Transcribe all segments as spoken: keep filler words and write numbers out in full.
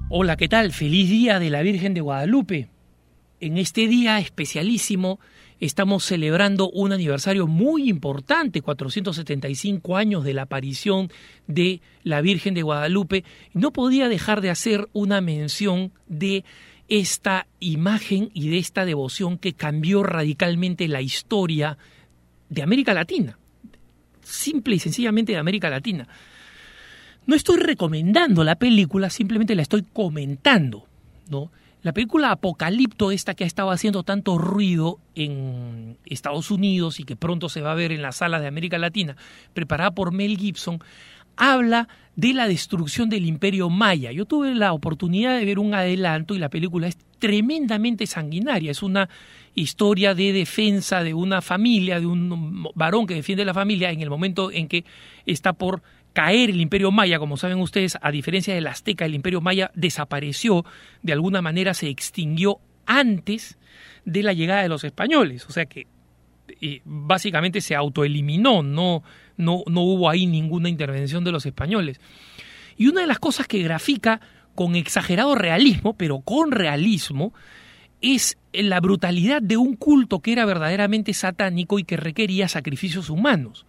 Hola, ¿qué tal? Feliz día de la Virgen de Guadalupe. En este día especialísimo estamos celebrando un aniversario muy importante, cuatrocientos setenta y cinco años de la aparición de la Virgen de Guadalupe. No podía dejar de hacer una mención de esta imagen y de esta devoción que cambió radicalmente la historia de América Latina, simple y sencillamente de América Latina. No estoy recomendando la película, simplemente la estoy comentando, ¿no? La película Apocalipto, esta que ha estado haciendo tanto ruido en Estados Unidos y que pronto se va a ver en las salas de América Latina, preparada por Mel Gibson, habla de la destrucción del Imperio Maya. Yo tuve la oportunidad de ver un adelanto y la película es tremendamente sanguinaria. Es una historia de defensa de una familia, de un varón que defiende a la familia en el momento en que está por caer el Imperio Maya. Como saben ustedes, a diferencia del Azteca, el Imperio Maya desapareció, de alguna manera se extinguió antes de la llegada de los españoles, o sea que eh, básicamente se autoeliminó, no, no, no hubo ahí ninguna intervención de los españoles. Y una de las cosas que grafica con exagerado realismo, pero con realismo, es la brutalidad de un culto que era verdaderamente satánico y que requería sacrificios humanos.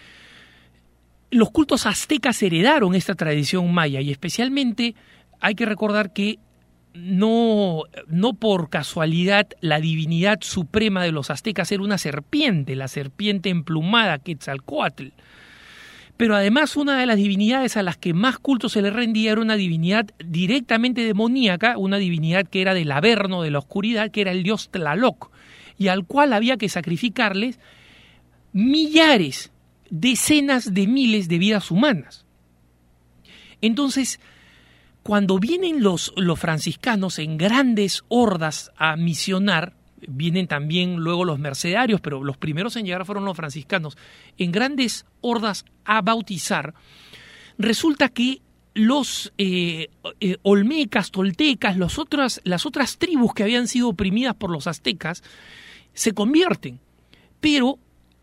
Los cultos aztecas heredaron esta tradición maya y especialmente hay que recordar que no, no por casualidad la divinidad suprema de los aztecas era una serpiente, la serpiente emplumada Quetzalcóatl. Pero además una de las divinidades a las que más culto se le rendía era una divinidad directamente demoníaca, una divinidad que era del averno, de la oscuridad, que era el dios Tlaloc, y al cual había que sacrificarles millares, decenas de miles de vidas humanas. Entonces, cuando vienen los, los franciscanos en grandes hordas a misionar, vienen también luego los mercedarios, pero los primeros en llegar fueron los franciscanos, en grandes hordas a bautizar, resulta que los eh, eh, olmecas, toltecas, los otras, las otras tribus que habían sido oprimidas por los aztecas, se convierten, pero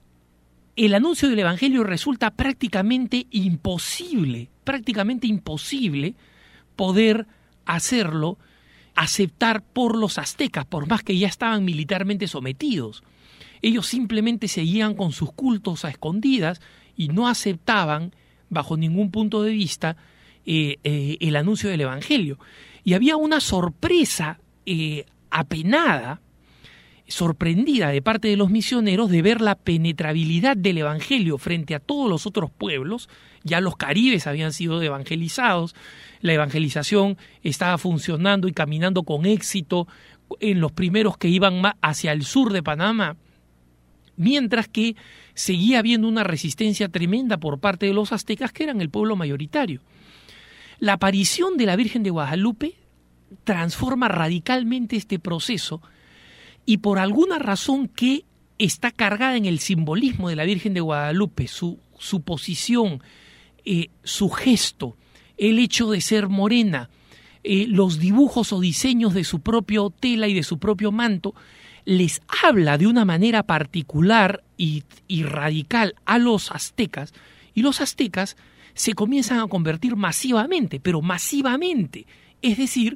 el anuncio del Evangelio resulta prácticamente imposible, prácticamente imposible poder hacerlo, aceptar por los aztecas, por más que ya estaban militarmente sometidos. Ellos simplemente seguían con sus cultos a escondidas y no aceptaban, bajo ningún punto de vista, eh, eh, el anuncio del Evangelio. Y había una sorpresa eh, apenada, sorprendida de parte de los misioneros de ver la penetrabilidad del Evangelio frente a todos los otros pueblos. Ya los caribes habían sido evangelizados, la evangelización estaba funcionando y caminando con éxito en los primeros que iban hacia el sur de Panamá, mientras que seguía habiendo una resistencia tremenda por parte de los aztecas, que eran el pueblo mayoritario. La aparición de la Virgen de Guadalupe transforma radicalmente este proceso. Y por alguna razón que está cargada en el simbolismo de la Virgen de Guadalupe, su, su posición, eh, su gesto, el hecho de ser morena, eh, los dibujos o diseños de su propio tela y de su propio manto, les habla de una manera particular y, y radical a los aztecas, y los aztecas se comienzan a convertir masivamente, pero masivamente. Es decir,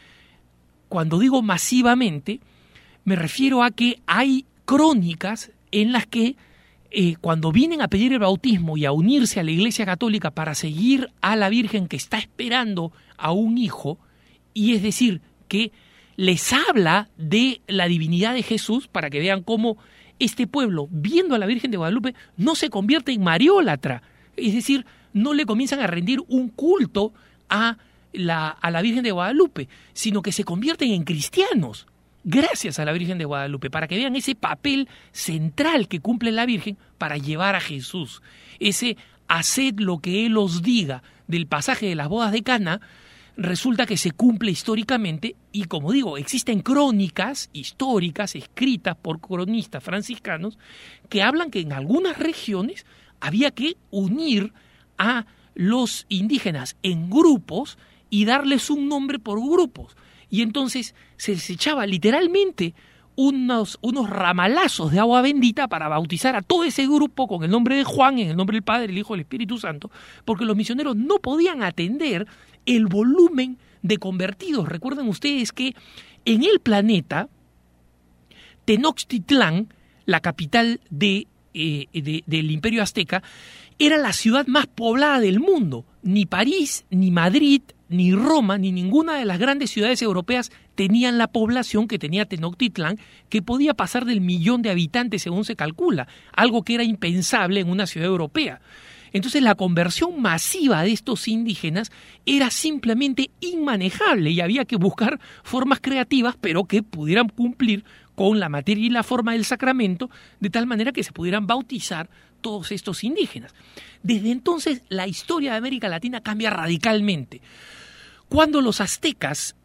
cuando digo masivamente, me refiero a que hay crónicas en las que eh, cuando vienen a pedir el bautismo y a unirse a la Iglesia Católica para seguir a la Virgen que está esperando a un hijo, y es decir, que les habla de la divinidad de Jesús, para que vean cómo este pueblo, viendo a la Virgen de Guadalupe, no se convierte en mariólatra, es decir, no le comienzan a rendir un culto a la, a la Virgen de Guadalupe, sino que se convierten en cristianos, gracias a la Virgen de Guadalupe, para que vean ese papel central que cumple la Virgen para llevar a Jesús. Ese haced lo que Él os diga del pasaje de las bodas de Cana, resulta que se cumple históricamente y, como digo, existen crónicas históricas escritas por cronistas franciscanos que hablan que en algunas regiones había que unir a los indígenas en grupos y darles un nombre por grupos. Y entonces se les echaba literalmente unos, unos ramalazos de agua bendita para bautizar a todo ese grupo con el nombre de Juan, en el nombre del Padre, el Hijo y el Espíritu Santo, porque los misioneros no podían atender el volumen de convertidos. Recuerden ustedes que en el planeta, Tenochtitlán, la capital de, eh, de, del Imperio Azteca, era la ciudad más poblada del mundo. Ni París, ni Madrid, ni Roma, ni ninguna de las grandes ciudades europeas tenían la población que tenía Tenochtitlán, que podía pasar del millón de habitantes según se calcula, algo que era impensable en una ciudad europea. Entonces la conversión masiva de estos indígenas era simplemente inmanejable y había que buscar formas creativas, pero que pudieran cumplir con la materia y la forma del sacramento, de tal manera que se pudieran bautizar todos estos indígenas. Desde entonces la historia de América Latina cambia radicalmente. Cuando los aztecas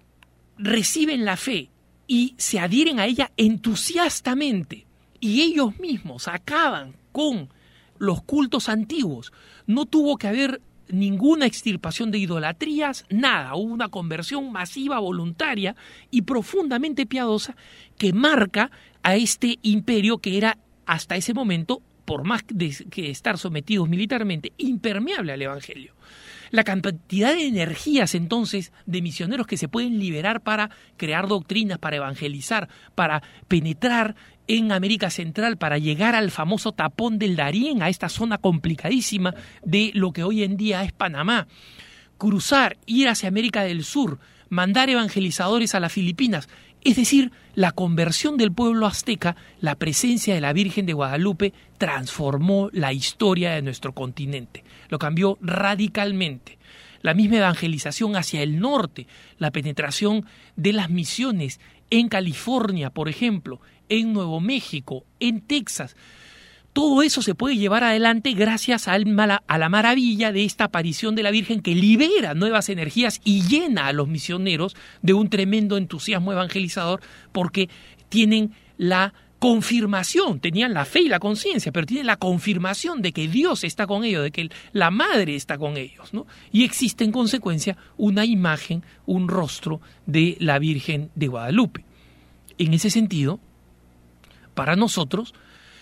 reciben la fe y se adhieren a ella entusiastamente y ellos mismos acaban con los cultos antiguos, no tuvo que haber ninguna extirpación de idolatrías, nada, hubo una conversión masiva, voluntaria y profundamente piadosa que marca a este imperio que era hasta ese momento, por más de que estar sometidos militarmente, impermeable al evangelio. La cantidad de energías entonces de misioneros que se pueden liberar para crear doctrinas, para evangelizar, para penetrar en América Central, para llegar al famoso tapón del Darién, a esta zona complicadísima de lo que hoy en día es Panamá, cruzar, ir hacia América del Sur, mandar evangelizadores a las Filipinas, es decir, la conversión del pueblo azteca, la presencia de la Virgen de Guadalupe transformó la historia de nuestro continente, lo cambió radicalmente. La misma evangelización hacia el norte, la penetración de las misiones en California, por ejemplo, en Nuevo México, en Texas. Todo eso se puede llevar adelante gracias a la maravilla de esta aparición de la Virgen que libera nuevas energías y llena a los misioneros de un tremendo entusiasmo evangelizador porque tienen la confirmación, tenían la fe y la conciencia, pero tienen la confirmación de que Dios está con ellos, de que la Madre está con ellos, ¿no? Y existe en consecuencia una imagen, un rostro de la Virgen de Guadalupe. En ese sentido, para nosotros,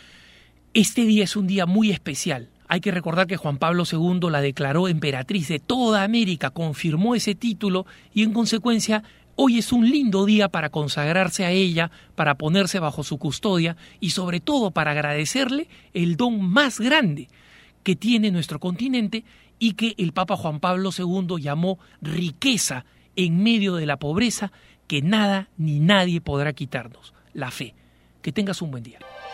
este día es un día muy especial. Hay que recordar que Juan Pablo segundo la declaró emperatriz de toda América, confirmó ese título y en consecuencia hoy es un lindo día para consagrarse a ella, para ponerse bajo su custodia y sobre todo para agradecerle el don más grande que tiene nuestro continente y que el Papa Juan Pablo segundo llamó riqueza en medio de la pobreza que nada ni nadie podrá quitarnos, la fe. Que tengas un buen día.